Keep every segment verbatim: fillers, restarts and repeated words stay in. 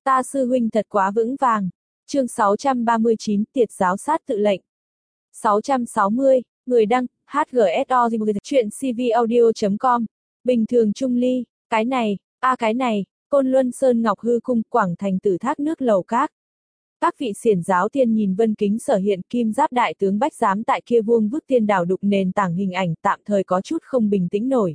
Ta sư huynh thật quá vững vàng. Chương sáu trăm ba mươi chín, tiệt giáo sát tự lệnh. sáu trăm sáu mươi, người đăng, hát giê ét o chuyện cvaudio chấm com. Bình thường Trung Ly, cái này, a à cái này, Côn Luân Sơn Ngọc Hư Cung, Quảng Thành Tử Thác nước lầu các. Các vị xiển giáo tiên nhìn Vân Kính sở hiện kim giáp đại tướng Bách Giám tại kia vuông vức tiên đảo đục nền tảng hình ảnh tạm thời có chút không bình tĩnh nổi.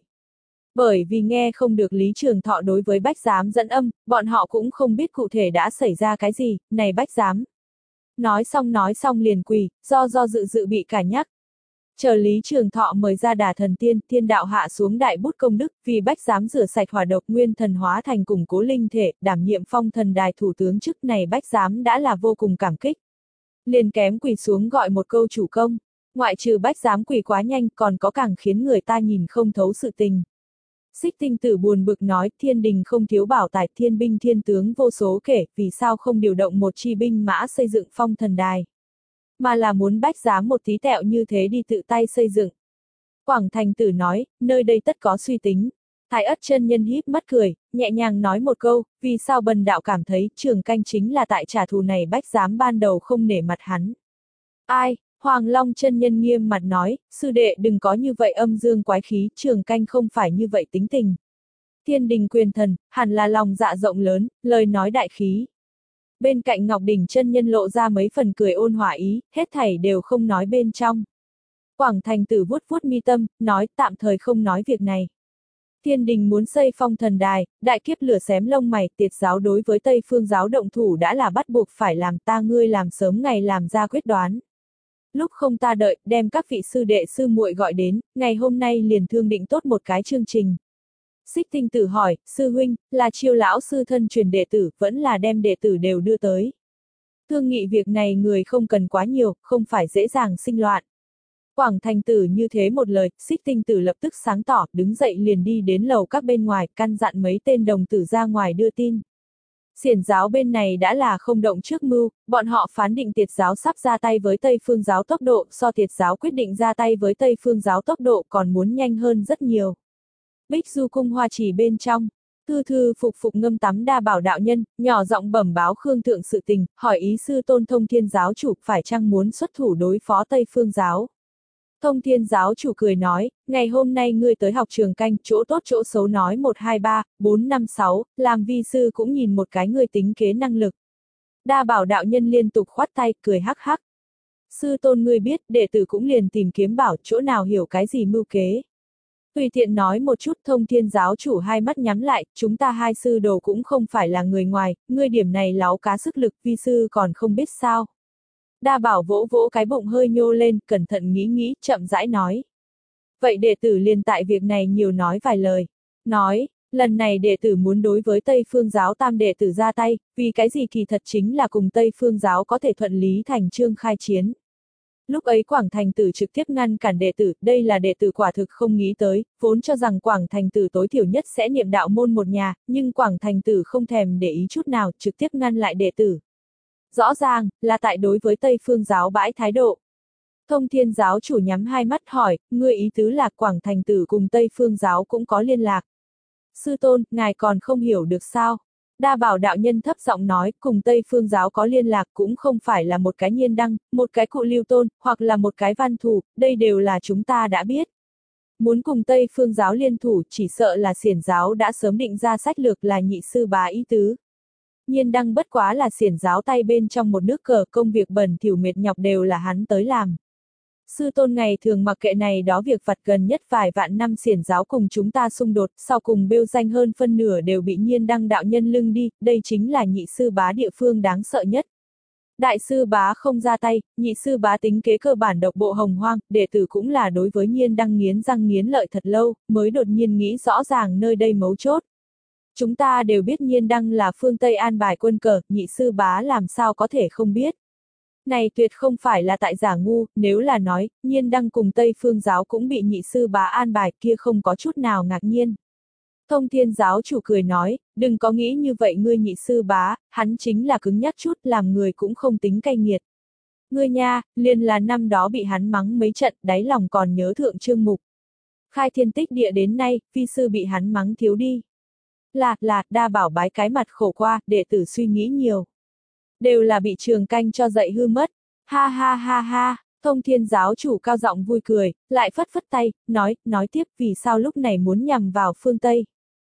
Bởi vì nghe không được Lý Trường Thọ đối với Bách Giám dẫn âm, bọn họ cũng không biết cụ thể đã xảy ra cái gì, này Bách Giám. Nói xong nói xong liền quỳ, do do dự dự bị cả nhắc. Chờ Lý Trường Thọ mời ra Đà Thần Tiên, thiên đạo hạ xuống đại bút công đức, vì Bách Giám rửa sạch hỏa độc nguyên thần hóa thành củng cố linh thể, đảm nhiệm phong thần đài thủ tướng chức này Bách Giám đã là vô cùng cảm kích. Liền kém quỳ xuống gọi một câu chủ công, ngoại trừ Bách Giám quỳ quá nhanh còn có càng khiến người ta nhìn không thấu sự tình. Xích Tinh Tử buồn bực nói, thiên đình không thiếu bảo tài, thiên binh thiên tướng vô số kể, vì sao không điều động một chi binh mã xây dựng phong thần đài. Mà là muốn Bách Giám một tí tẹo như thế đi tự tay xây dựng. Quảng Thành Tử nói, nơi đây tất có suy tính. Thái Ất chân nhân híp mắt cười, nhẹ nhàng nói một câu, vì sao Bần đạo cảm thấy Trường Canh chính là tại trả thù này Bách Giám ban đầu không nể mặt hắn. Ai? Hoàng Long chân nhân nghiêm mặt nói, sư đệ đừng có như vậy âm dương quái khí, Trường Canh không phải như vậy tính tình. Thiên đình quyền thần, hẳn là lòng dạ rộng lớn, lời nói đại khí. Bên cạnh Ngọc Đỉnh chân nhân lộ ra mấy phần cười ôn hòa ý, hết thảy đều không nói bên trong. Quảng Thành Tử vuốt vuốt mi tâm, nói tạm thời không nói việc này. Thiên đình muốn xây phong thần đài, đại kiếp lửa xém lông mày, tiệt giáo đối với Tây Phương giáo động thủ đã là bắt buộc phải làm, ta ngươi làm sớm ngày làm ra quyết đoán. Lúc không ta đợi, đem các vị sư đệ sư muội gọi đến, ngày hôm nay liền thương định tốt một cái chương trình. Xích Tinh Tử hỏi, sư huynh, là Chiêu lão sư thân truyền đệ tử, vẫn là đem đệ tử đều đưa tới. Thương nghị việc này người không cần quá nhiều, không phải dễ dàng sinh loạn. Quảng Thành Tử như thế một lời, Xích Tinh Tử lập tức sáng tỏ, đứng dậy liền đi đến lầu các bên ngoài, căn dặn mấy tên đồng tử ra ngoài đưa tin. Xiển giáo bên này đã là không động trước mưu, bọn họ phán định tiệt giáo sắp ra tay với Tây Phương giáo tốc độ so tiệt giáo quyết định ra tay với Tây Phương giáo tốc độ còn muốn nhanh hơn rất nhiều. Bích Du cung Hoa Chỉ bên trong, thư thư phục phục ngâm tắm Đa Bảo đạo nhân, nhỏ giọng bẩm báo Khương Thượng sự tình, hỏi ý sư Tôn Thông Thiên giáo chủ phải chăng muốn xuất thủ đối phó Tây Phương giáo. Thông Thiên giáo chủ cười nói, ngày hôm nay ngươi tới học Trường Canh, chỗ tốt chỗ xấu nói một hai ba, bốn năm sáu, làm vi sư cũng nhìn một cái ngươi tính kế năng lực. Đa Bảo đạo nhân liên tục khoát tay, cười hắc hắc. Sư Tôn ngươi biết, đệ tử cũng liền tìm kiếm bảo chỗ nào hiểu cái gì mưu kế. Tùy tiện nói một chút, Thông Thiên giáo chủ hai mắt nhắm lại, chúng ta hai sư đồ cũng không phải là người ngoài, ngươi điểm này láo cá sức lực vi sư còn không biết sao. Đa Bảo vỗ vỗ cái bụng hơi nhô lên, cẩn thận nghĩ nghĩ, chậm rãi nói. Vậy đệ tử liền tại việc này nhiều nói vài lời. Nói, lần này đệ tử muốn đối với Tây Phương giáo tam đệ tử ra tay, vì cái gì kỳ thật chính là cùng Tây Phương giáo có thể thuận lý thành chương khai chiến. Lúc ấy Quảng Thành Tử trực tiếp ngăn cản đệ tử, đây là đệ tử quả thực không nghĩ tới, vốn cho rằng Quảng Thành Tử tối thiểu nhất sẽ niệm đạo môn một nhà, nhưng Quảng Thành Tử không thèm để ý chút nào, trực tiếp ngăn lại đệ tử. Rõ ràng, là tại đối với Tây Phương giáo bãi thái độ. Thông Thiên giáo chủ nhắm hai mắt hỏi, ngươi ý tứ là Quảng Thành Tử cùng Tây Phương giáo cũng có liên lạc. Sư Tôn, ngài còn không hiểu được sao? Đa Bảo đạo nhân thấp giọng nói, cùng Tây Phương giáo có liên lạc cũng không phải là một cái Nhiên Đăng, một cái Cụ Lưu Tôn, hoặc là một cái Văn Thủ, đây đều là chúng ta đã biết. Muốn cùng Tây Phương giáo liên thủ chỉ sợ là xiển giáo đã sớm định ra sách lược là nhị sư bá ý tứ. Nhiên Đăng bất quá là xiển giáo tay bên trong một nước cờ, công việc bẩn thỉu mệt nhọc đều là hắn tới làm. Sư Tôn ngày thường mặc kệ này đó việc vặt, gần nhất vài vạn năm xiển giáo cùng chúng ta xung đột, sau cùng bêu danh hơn phân nửa đều bị Nhiên Đăng đạo nhân lưng đi, đây chính là nhị sư bá địa phương đáng sợ nhất. Đại sư bá không ra tay, nhị sư bá tính kế cơ bản độc bộ hồng hoang, đệ tử cũng là đối với Nhiên Đăng nghiến răng nghiến lợi thật lâu, mới đột nhiên nghĩ rõ ràng nơi đây mấu chốt. Chúng ta đều biết Nhiên Đăng là phương Tây an bài quân cờ, nhị sư bá làm sao có thể không biết. Này tuyệt không phải là tại giả ngu, nếu là nói, Nhiên Đăng cùng Tây Phương giáo cũng bị nhị sư bá an bài kia không có chút nào ngạc nhiên. Thông Thiên giáo chủ cười nói, đừng có nghĩ như vậy ngươi nhị sư bá, hắn chính là cứng nhắc chút, làm người cũng không tính cay nghiệt. Ngươi nha, liền là năm đó bị hắn mắng mấy trận, đáy lòng còn nhớ thượng chương mục. Khai thiên tích địa đến nay, vi sư bị hắn mắng thiếu đi. Là, là, đa bảo bái cái mặt khổ qua, đệ tử suy nghĩ nhiều. Đều là bị trường canh cho dạy hư mất. Ha ha ha ha, Thông Thiên giáo chủ cao giọng vui cười, lại phất phất tay, nói, nói tiếp vì sao lúc này muốn nhằm vào phương Tây.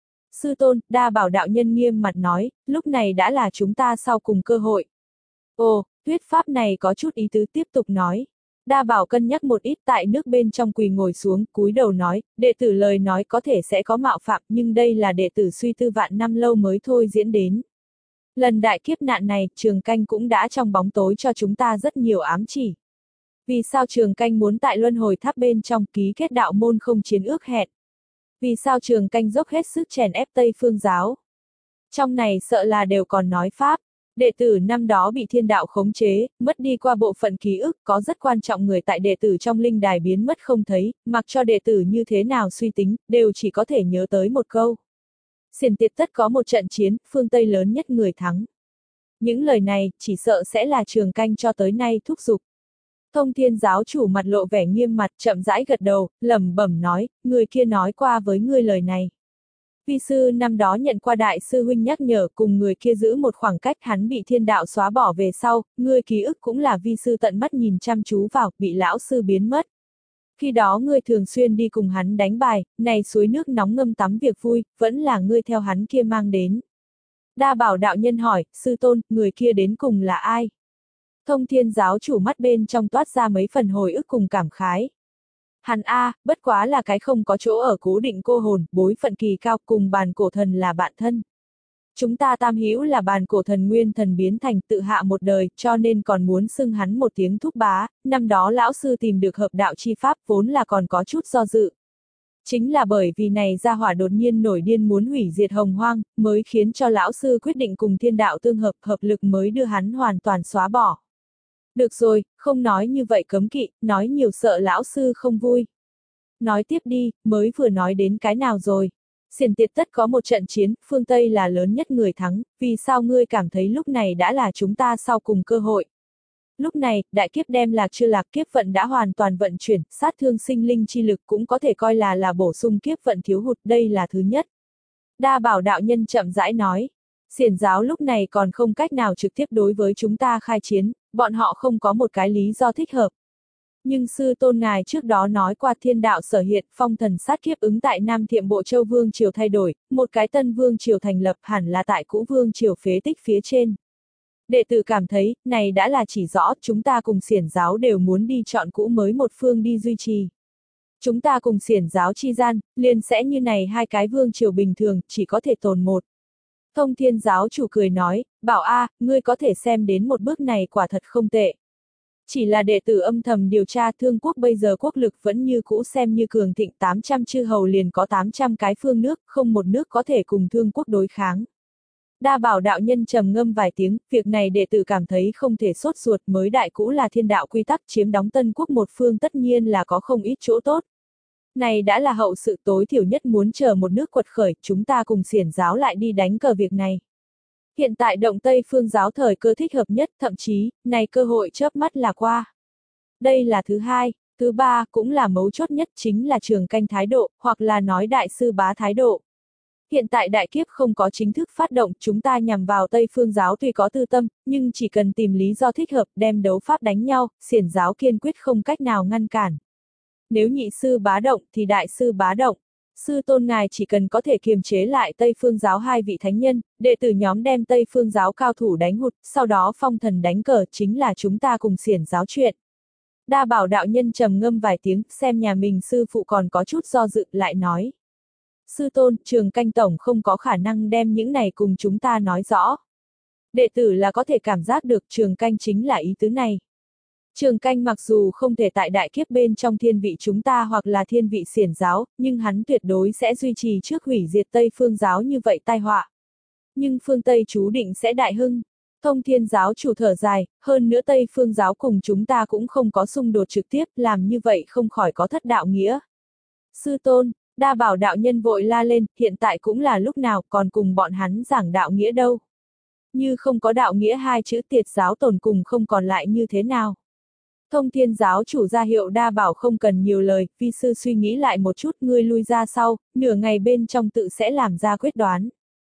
Sư tôn, đa bảo đạo nhân nghiêm mặt nói, lúc này đã là chúng ta sau cùng cơ hội. Ồ, thuyết pháp này có chút ý tứ tiếp tục nói. Đa bảo cân nhắc một ít tại nước bên trong quỳ ngồi xuống, cúi đầu nói, đệ tử lời nói có thể sẽ có mạo phạm, nhưng đây là đệ tử suy tư vạn năm lâu mới thôi diễn đến. Lần đại kiếp nạn này, trường canh cũng đã trong bóng tối cho chúng ta rất nhiều ám chỉ. Vì sao trường canh muốn tại luân hồi tháp bên trong ký kết đạo môn không chiến ước hẹn? Vì sao trường canh dốc hết sức chèn ép Tây Phương giáo? Trong này sợ là đều còn nói pháp. Đệ tử năm đó bị thiên đạo khống chế, mất đi qua bộ phận ký ức, có rất quan trọng người tại đệ tử trong linh đài biến mất không thấy, mặc cho đệ tử như thế nào suy tính, đều chỉ có thể nhớ tới một câu. Xiển tiệt tất có một trận chiến, phương Tây lớn nhất người thắng. Những lời này, chỉ sợ sẽ là trường canh cho tới nay thúc giục. Thông Thiên giáo chủ mặt lộ vẻ nghiêm mặt, chậm rãi gật đầu, lẩm bẩm nói, người kia nói qua với ngươi lời này. Vi sư năm đó nhận qua đại sư huynh nhắc nhở cùng người kia giữ một khoảng cách, hắn bị thiên đạo xóa bỏ về sau, ngươi ký ức cũng là vi sư tận mắt nhìn chăm chú vào, bị lão sư biến mất. Khi đó ngươi thường xuyên đi cùng hắn đánh bài, này suối nước nóng ngâm tắm việc vui, vẫn là ngươi theo hắn kia mang đến. Đa bảo đạo nhân hỏi, sư tôn, người kia đến cùng là ai? Thông Thiên giáo chủ mắt bên trong toát ra mấy phần hồi ức cùng cảm khái. Hắn A, bất quá là cái không có chỗ ở cố định cô hồn, bối phận kỳ cao, cùng bàn cổ thần là bạn thân. Chúng ta tam hữu là bàn cổ thần nguyên thần biến thành tự hạ một đời, cho nên còn muốn xưng hắn một tiếng thúc bá, năm đó lão sư tìm được hợp đạo chi pháp vốn là còn có chút do dự. Chính là bởi vì này gia hỏa đột nhiên nổi điên muốn hủy diệt hồng hoang, mới khiến cho lão sư quyết định cùng thiên đạo tương hợp, hợp lực mới đưa hắn hoàn toàn xóa bỏ. Được rồi, không nói như vậy cấm kỵ, nói nhiều sợ lão sư không vui. Nói tiếp đi, mới vừa nói đến cái nào rồi. Xiển tiệt tất có một trận chiến, phương Tây là lớn nhất người thắng, vì sao ngươi cảm thấy lúc này đã là chúng ta sau cùng cơ hội. Lúc này, đại kiếp đem lạc chưa lạc kiếp vận đã hoàn toàn vận chuyển, sát thương sinh linh chi lực cũng có thể coi là là bổ sung kiếp vận thiếu hụt, đây là thứ nhất. Đa bảo đạo nhân chậm rãi nói, xiển giáo lúc này còn không cách nào trực tiếp đối với chúng ta khai chiến, bọn họ không có một cái lý do thích hợp. Nhưng sư tôn ngài trước đó nói qua thiên đạo sở hiện, phong thần sát kiếp ứng tại Nam Thiệm Bộ Châu Vương Triều thay đổi, một cái tân Vương Triều thành lập hẳn là tại cũ Vương Triều phế tích phía trên. Đệ tử cảm thấy, này đã là chỉ rõ, chúng ta cùng xiển giáo đều muốn đi chọn cũ mới một phương đi duy trì. Chúng ta cùng xiển giáo chi gian, liền sẽ như này hai cái Vương Triều bình thường, chỉ có thể tồn một. Thông Thiên giáo chủ cười nói, bảo a, ngươi có thể xem đến một bước này quả thật không tệ. Chỉ là đệ tử âm thầm điều tra Thương quốc bây giờ quốc lực vẫn như cũ xem như cường thịnh, tám trăm chư hầu liền có tám trăm cái phương nước, không một nước có thể cùng Thương quốc đối kháng. Đa bảo đạo nhân trầm ngâm vài tiếng, việc này đệ tử cảm thấy không thể sốt ruột, mới đại cũ là thiên đạo quy tắc, chiếm đóng Tân quốc một phương tất nhiên là có không ít chỗ tốt. Này đã là hậu sự, tối thiểu nhất muốn chờ một nước quật khởi, chúng ta cùng xiển giáo lại đi đánh cờ việc này. Hiện tại động Tây phương giáo thời cơ thích hợp nhất, thậm chí, này cơ hội chớp mắt là qua. Đây là thứ hai, thứ ba cũng là mấu chốt nhất, chính là trường canh thái độ, hoặc là nói đại sư bá thái độ. Hiện tại đại kiếp không có chính thức phát động, chúng ta nhằm vào Tây phương giáo tuy có tư tâm, nhưng chỉ cần tìm lý do thích hợp đem đấu pháp đánh nhau, xiển giáo kiên quyết không cách nào ngăn cản. Nếu nhị sư bá động thì đại sư bá động. Sư tôn ngài chỉ cần có thể kiềm chế lại Tây phương giáo hai vị thánh nhân, đệ tử nhóm đem Tây phương giáo cao thủ đánh hụt, sau đó phong thần đánh cờ, chính là chúng ta cùng xiển giáo chuyện. Đa bảo đạo nhân trầm ngâm vài tiếng, xem nhà mình sư phụ còn có chút do dự, lại nói. Sư tôn, trường canh tổng không có khả năng đem những này cùng chúng ta nói rõ. Đệ tử là có thể cảm giác được trường canh chính là ý tứ này. Trường canh mặc dù không thể tại đại kiếp bên trong thiên vị chúng ta hoặc là thiên vị xiển giáo, nhưng hắn tuyệt đối sẽ duy trì trước hủy diệt Tây phương giáo như vậy tai họa. Nhưng phương Tây chú định sẽ đại hưng. Thông Thiên giáo chủ thở dài, hơn nữa Tây phương giáo cùng chúng ta cũng không có xung đột trực tiếp, làm như vậy không khỏi có thất đạo nghĩa. Sư tôn, đa bảo đạo nhân vội la lên, hiện tại cũng là lúc nào còn cùng bọn hắn giảng đạo nghĩa đâu. Như không có đạo nghĩa hai chữ tiệt giáo tồn cùng không còn lại như thế nào. Thông Thiên giáo chủ ra hiệu đa bảo không cần nhiều lời, vi sư suy nghĩ lại một chút, ngươi lui ra sau, nửa ngày bên trong tự sẽ làm ra quyết đoán.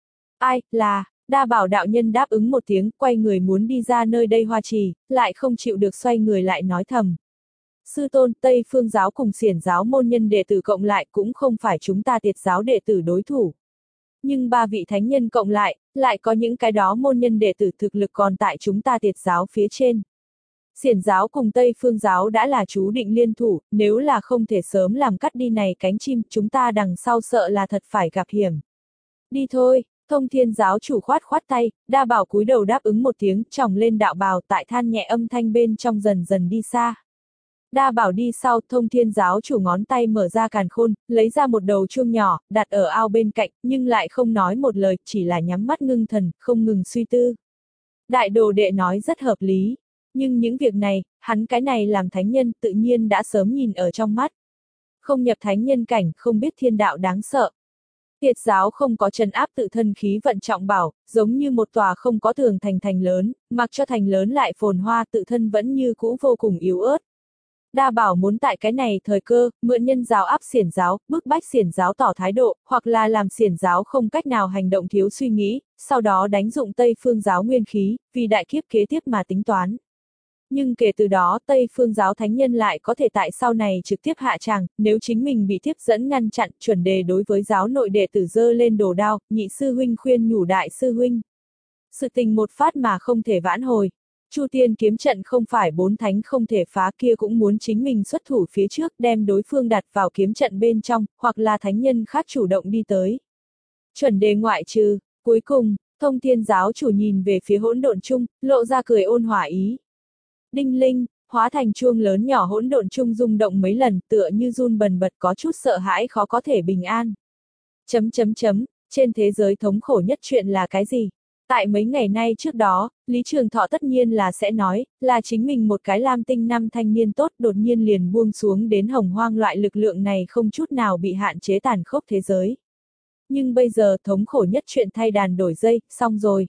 Ai, là, Đa Bảo đạo nhân đáp ứng một tiếng, quay người muốn đi ra nơi đây hoa trì, lại không chịu được xoay người lại nói thầm. Sư tôn, Tây Phương giáo cùng Xiển giáo môn nhân đệ tử cộng lại cũng không phải chúng ta Tiệt giáo đệ tử đối thủ. Nhưng ba vị thánh nhân cộng lại, lại có những cái đó môn nhân đệ tử thực lực còn tại chúng ta Tiệt giáo phía trên. Xiển giáo cùng Tây Phương giáo đã là chú định liên thủ, nếu là không thể sớm làm cắt đi này cánh chim, chúng ta đằng sau sợ là thật phải gặp hiểm. Đi thôi, Thông Thiên giáo chủ khoát khoát tay, Đa Bảo cúi đầu đáp ứng một tiếng, tròng lên đạo bào tại than nhẹ âm thanh bên trong dần dần đi xa. Đa Bảo đi sau, Thông Thiên giáo chủ ngón tay mở ra càn khôn, lấy ra một đầu chuông nhỏ, đặt ở ao bên cạnh, nhưng lại không nói một lời, chỉ là nhắm mắt ngưng thần, không ngừng suy tư. Đại đồ đệ nói rất hợp lý, nhưng những việc này, hắn cái này làm thánh nhân tự nhiên đã sớm nhìn ở trong mắt. Không nhập thánh nhân cảnh, không biết thiên đạo đáng sợ. Tiệt giáo không có trấn áp tự thân khí vận trọng bảo, giống như một tòa không có tường thành thành lớn, mặc cho thành lớn lại phồn hoa tự thân vẫn như cũ vô cùng yếu ớt. Đa Bảo muốn tại cái này thời cơ, mượn nhân giáo áp Xiển giáo, bức bách Xiển giáo tỏ thái độ, hoặc là làm Xiển giáo không cách nào hành động thiếu suy nghĩ, sau đó đánh dụng Tây Phương giáo nguyên khí, vì đại kiếp kế tiếp mà tính toán. Nhưng kể từ đó Tây Phương giáo thánh nhân lại có thể tại sau này trực tiếp hạ tràng, nếu chính mình bị tiếp dẫn ngăn chặn, chuẩn đề đối với giáo nội đệ tử dơ lên đồ đao, nhị sư huynh khuyên nhủ đại sư huynh. Sự tình một phát mà không thể vãn hồi. Chu Tiên kiếm trận không phải bốn thánh không thể phá, kia cũng muốn chính mình xuất thủ phía trước đem đối phương đặt vào kiếm trận bên trong, hoặc là thánh nhân khác chủ động đi tới. Chuẩn đề ngoại trừ, cuối cùng, Thông Thiên giáo chủ nhìn về phía hỗn độn chung, lộ ra cười ôn hòa ý. Đinh linh, hóa thành chuông lớn nhỏ hỗn độn chung rung động mấy lần, tựa như run bần bật có chút sợ hãi khó có thể bình an. Chấm chấm chấm, trên thế giới thống khổ nhất chuyện là cái gì? Tại mấy ngày nay trước đó, Lý Trường Thọ tất nhiên là sẽ nói, là chính mình một cái lam tinh năm thanh niên tốt đột nhiên liền buông xuống đến hồng hoang loại lực lượng này không chút nào bị hạn chế tàn khốc thế giới. Nhưng bây giờ thống khổ nhất chuyện thay đàn đổi dây, xong rồi.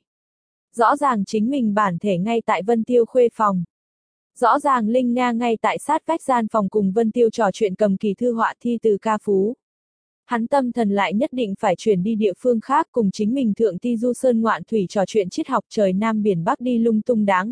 Rõ ràng chính mình bản thể ngay tại Vân Tiêu khuê phòng. Rõ ràng Linh Nga ngay tại sát vách gian phòng cùng Vân Tiêu trò chuyện cầm kỳ thư họa thi từ ca phú. Hắn tâm thần lại nhất định phải chuyển đi địa phương khác cùng chính mình thượng ti du sơn ngoạn thủy trò chuyện triết học trời Nam Biển Bắc đi lung tung đáng.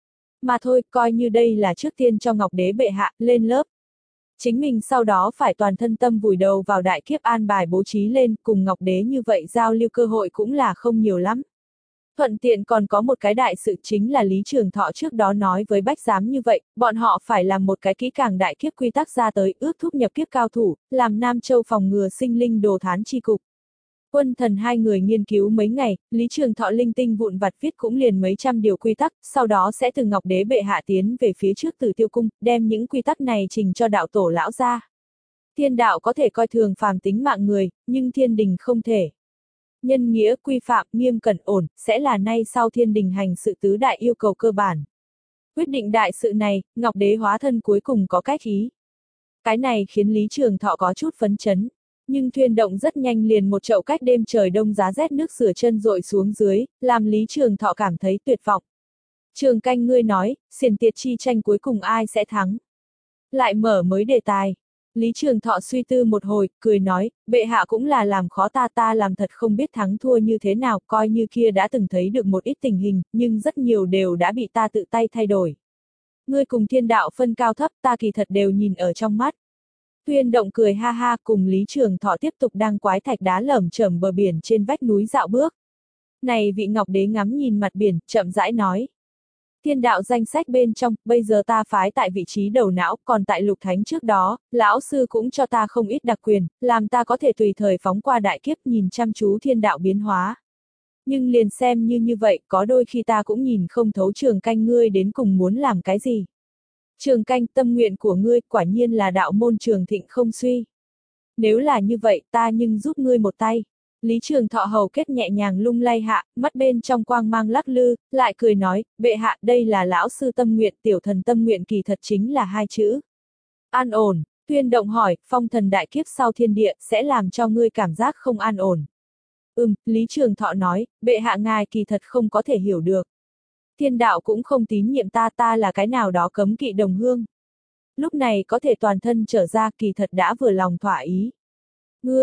Mà thôi, coi như đây là trước tiên cho Ngọc Đế bệ hạ, lên lớp. Chính mình sau đó phải toàn thân tâm vùi đầu vào đại kiếp an bài bố trí lên, cùng Ngọc Đế như vậy giao lưu cơ hội cũng là không nhiều lắm. Thuận tiện còn có một cái đại sự chính là Lý Trường Thọ trước đó nói với Bách Giám như vậy, bọn họ phải làm một cái kỹ càng đại kiếp quy tắc ra tới, ước thúc nhập kiếp cao thủ, làm Nam Châu phòng ngừa sinh linh đồ thán chi cục. Quân thần hai người nghiên cứu mấy ngày, Lý Trường Thọ linh tinh vụn vặt viết cũng liền mấy trăm điều quy tắc, sau đó sẽ từ Ngọc Đế bệ hạ tiến về phía trước Tử Tiêu cung, đem những quy tắc này trình cho đạo tổ lão ra. Thiên đạo có thể coi thường phàm tính mạng người, nhưng thiên đình không thể. Nhân nghĩa, quy phạm, nghiêm cẩn ổn, sẽ là nay sau thiên đình hành sự tứ đại yêu cầu cơ bản. Quyết định đại sự này, Ngọc Đế hóa thân cuối cùng có cách ý. Cái này khiến Lý Trường Thọ có chút phấn chấn. Nhưng thuyền động rất nhanh liền một chậu cách đêm trời đông giá rét nước sửa chân dội xuống dưới, làm Lý Trường Thọ cảm thấy tuyệt vọng. Trường Canh ngươi nói, xiển tiệt chi tranh cuối cùng ai sẽ thắng? Lại mở mới đề tài. Lý Trường Thọ suy tư một hồi, cười nói, bệ hạ cũng là làm khó ta ta làm thật không biết thắng thua như thế nào, coi như kia đã từng thấy được một ít tình hình, nhưng rất nhiều đều đã bị ta tự tay thay đổi. Ngươi cùng thiên đạo phân cao thấp ta kỳ thật đều nhìn ở trong mắt. Tuyên động cười ha ha cùng Lý Trường Thọ tiếp tục đang quái thạch đá lởm chởm bờ biển trên vách núi dạo bước. Này vị Ngọc Đế ngắm nhìn mặt biển, chậm rãi nói. Thiên đạo danh sách bên trong, bây giờ ta phái tại vị trí đầu não, còn tại lục thánh trước đó, lão sư cũng cho ta không ít đặc quyền, làm ta có thể tùy thời phóng qua đại kiếp nhìn chăm chú thiên đạo biến hóa. Nhưng liền xem như như vậy, có đôi khi ta cũng nhìn không thấu Trường Canh ngươi đến cùng muốn làm cái gì. Trường Canh, tâm nguyện của ngươi quả nhiên là đạo môn trường thịnh không suy. Nếu là như vậy, ta nhưng giúp ngươi một tay. Lý Trường Thọ hầu kết nhẹ nhàng lung lay hạ, mắt bên trong quang mang lắc lư, lại cười nói, bệ hạ đây là lão sư tâm nguyện, tiểu thần tâm nguyện kỳ thật chính là hai chữ. An ổn, Tuyên động hỏi, phong thần đại kiếp sau thiên địa sẽ làm cho ngươi cảm giác không an ổn. Ừm, Lý Trường Thọ nói, bệ hạ ngài kỳ thật không có thể hiểu được. Thiên đạo cũng không tín nhiệm ta ta là cái nào đó cấm kỵ đồng hương. Lúc này có thể toàn thân trở ra kỳ thật đã vừa lòng thỏa ý. Ngươi,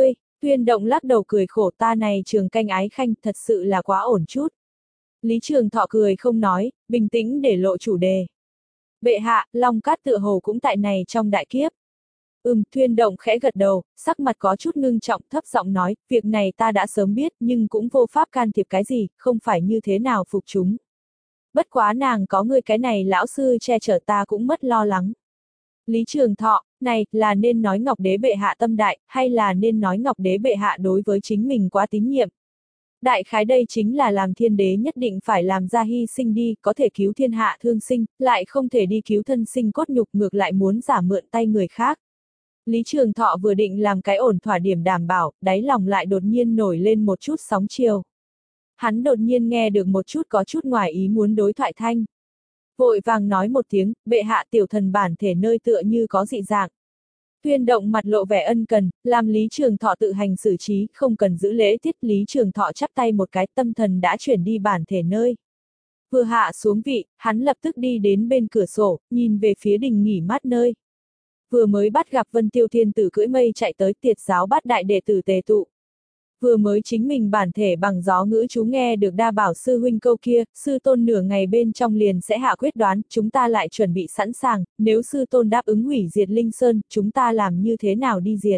Tuyên Động lắc đầu cười khổ, ta này Trường Canh ái khanh thật sự là quá ổn chút. Lý Trường Thọ cười không nói, bình tĩnh để lộ chủ đề. Bệ hạ, Long Cát tựa hồ cũng tại này trong đại kiếp. Ừm, Tuyên Động khẽ gật đầu, sắc mặt có chút ngưng trọng, thấp giọng nói, việc này ta đã sớm biết, nhưng cũng vô pháp can thiệp cái gì, không phải như thế nào phục chúng. Bất quá nàng có ngươi cái này lão sư che chở ta cũng mất lo lắng. Lý Trường Thọ, này, là nên nói Ngọc Đế bệ hạ tâm đại, hay là nên nói Ngọc Đế bệ hạ đối với chính mình quá tín nhiệm? Đại khái đây chính là làm thiên đế nhất định phải làm ra hy sinh đi, có thể cứu thiên hạ thương sinh, lại không thể đi cứu thân sinh cốt nhục, ngược lại muốn giả mượn tay người khác. Lý Trường Thọ vừa định làm cái ổn thỏa điểm đảm bảo, đáy lòng lại đột nhiên nổi lên một chút sóng chiều. Hắn đột nhiên nghe được một chút có chút ngoài ý muốn đối thoại thanh. Vội vàng nói một tiếng, bệ hạ tiểu thần bản thể nơi tựa như có dị dạng. Tuyên Động mặt lộ vẻ ân cần, làm Lý Trường Thọ tự hành xử trí, không cần giữ lễ tiết. Lý Trường Thọ chắp tay một cái, tâm thần đã chuyển đi bản thể nơi. Vừa hạ xuống vị, hắn lập tức đi đến bên cửa sổ, nhìn về phía đình nghỉ mát nơi. Vừa mới bắt gặp Vân Tiêu Thiên Tử cưỡi mây chạy tới, Tiệt giáo bát đại đệ tử tề tụ. Vừa mới chính mình bản thể bằng gió ngữ chú nghe được Đa Bảo sư huynh câu kia, sư tôn nửa ngày bên trong liền sẽ hạ quyết đoán, chúng ta lại chuẩn bị sẵn sàng, nếu sư tôn đáp ứng hủy diệt Linh Sơn, chúng ta làm như thế nào đi diệt?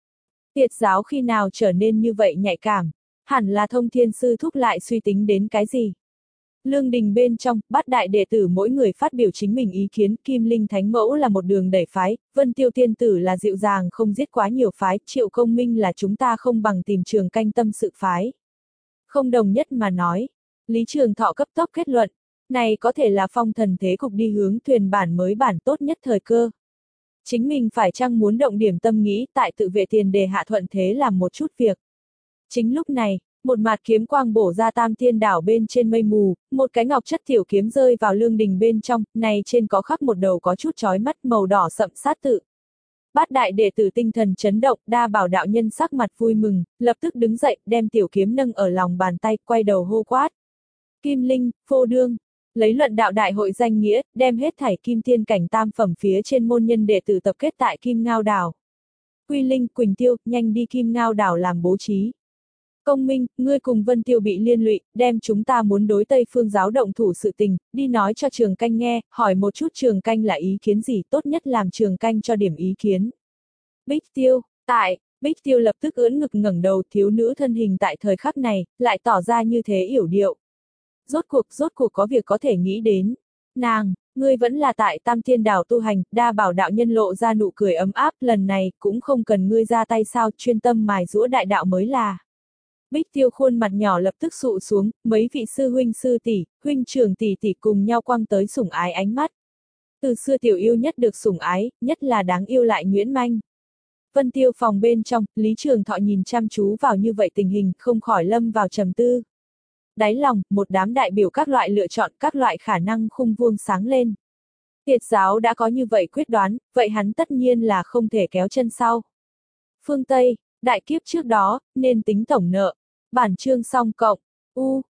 Tiệt giáo khi nào trở nên như vậy nhạy cảm? Hẳn là Thông Thiên sư thúc lại suy tính đến cái gì? Lương đình bên trong, bát đại đệ tử mỗi người phát biểu chính mình ý kiến, Kim Linh Thánh Mẫu là một đường đẩy phái, Vân Tiêu Tiên Tử là dịu dàng không giết quá nhiều phái, Triệu Công Minh là chúng ta không bằng tìm Trường Canh tâm sự phái. Không đồng nhất mà nói, Lý Trường Thọ cấp tốc kết luận, này có thể là phong thần thế cục đi hướng thuyền bản mới bản tốt nhất thời cơ. Chính mình phải chăng muốn động điểm tâm nghĩ tại tự vệ tiền đề hạ thuận thế làm một chút việc. Chính lúc này, một mạt kiếm quang bổ ra Tam Thiên đảo bên trên mây mù, một cái ngọc chất tiểu kiếm rơi vào lương đình bên trong, này trên có khắc một đầu có chút chói mắt màu đỏ sậm sát tự. Bát đại đệ tử tinh thần chấn động, Đa Bảo đạo nhân sắc mặt vui mừng, lập tức đứng dậy, đem tiểu kiếm nâng ở lòng bàn tay, quay đầu hô quát. Kim Linh, Phô Đương, lấy luận đạo đại hội danh nghĩa, đem hết thảy kim thiên cảnh tam phẩm phía trên môn nhân đệ tử tập kết tại Kim Ngao đảo. Quy Linh, Quỳnh Tiêu, nhanh đi Kim Ngao đảo làm bố trí. Công Minh, ngươi cùng Vân Tiêu bị liên lụy, đem chúng ta muốn đối Tây Phương giáo động thủ sự tình, đi nói cho Trường Canh nghe, hỏi một chút Trường Canh là ý kiến gì, tốt nhất làm Trường Canh cho điểm ý kiến. Bích Tiêu, tại, Bích Tiêu lập tức ưỡn ngực ngẩng đầu, thiếu nữ thân hình tại thời khắc này, lại tỏ ra như thế yểu điệu. Rốt cuộc, rốt cuộc có việc có thể nghĩ đến. Nàng, ngươi vẫn là tại Tam Thiên đảo tu hành, Đa Bảo đạo nhân lộ ra nụ cười ấm áp, lần này, cũng không cần ngươi ra tay sao, chuyên tâm mài giũa đại đạo mới là. Bích Tiêu khuôn mặt nhỏ lập tức sụ xuống, mấy vị sư huynh sư tỷ, huynh trưởng tỷ tỷ cùng nhau quăng tới sủng ái ánh mắt. Từ xưa tiểu yêu nhất được sủng ái, nhất là đáng yêu lại nhuyễn manh. Vân Tiêu phòng bên trong, Lý Trường Thọ nhìn chăm chú vào như vậy tình hình, không khỏi lâm vào trầm tư. Đáy lòng, một đám đại biểu các loại lựa chọn, các loại khả năng khung vuông sáng lên. Tiệt giáo đã có như vậy quyết đoán, vậy hắn tất nhiên là không thể kéo chân sau. Phương Tây, đại kiếp trước đó, nên tính tổng nợ. Bản chương xong cộng, U,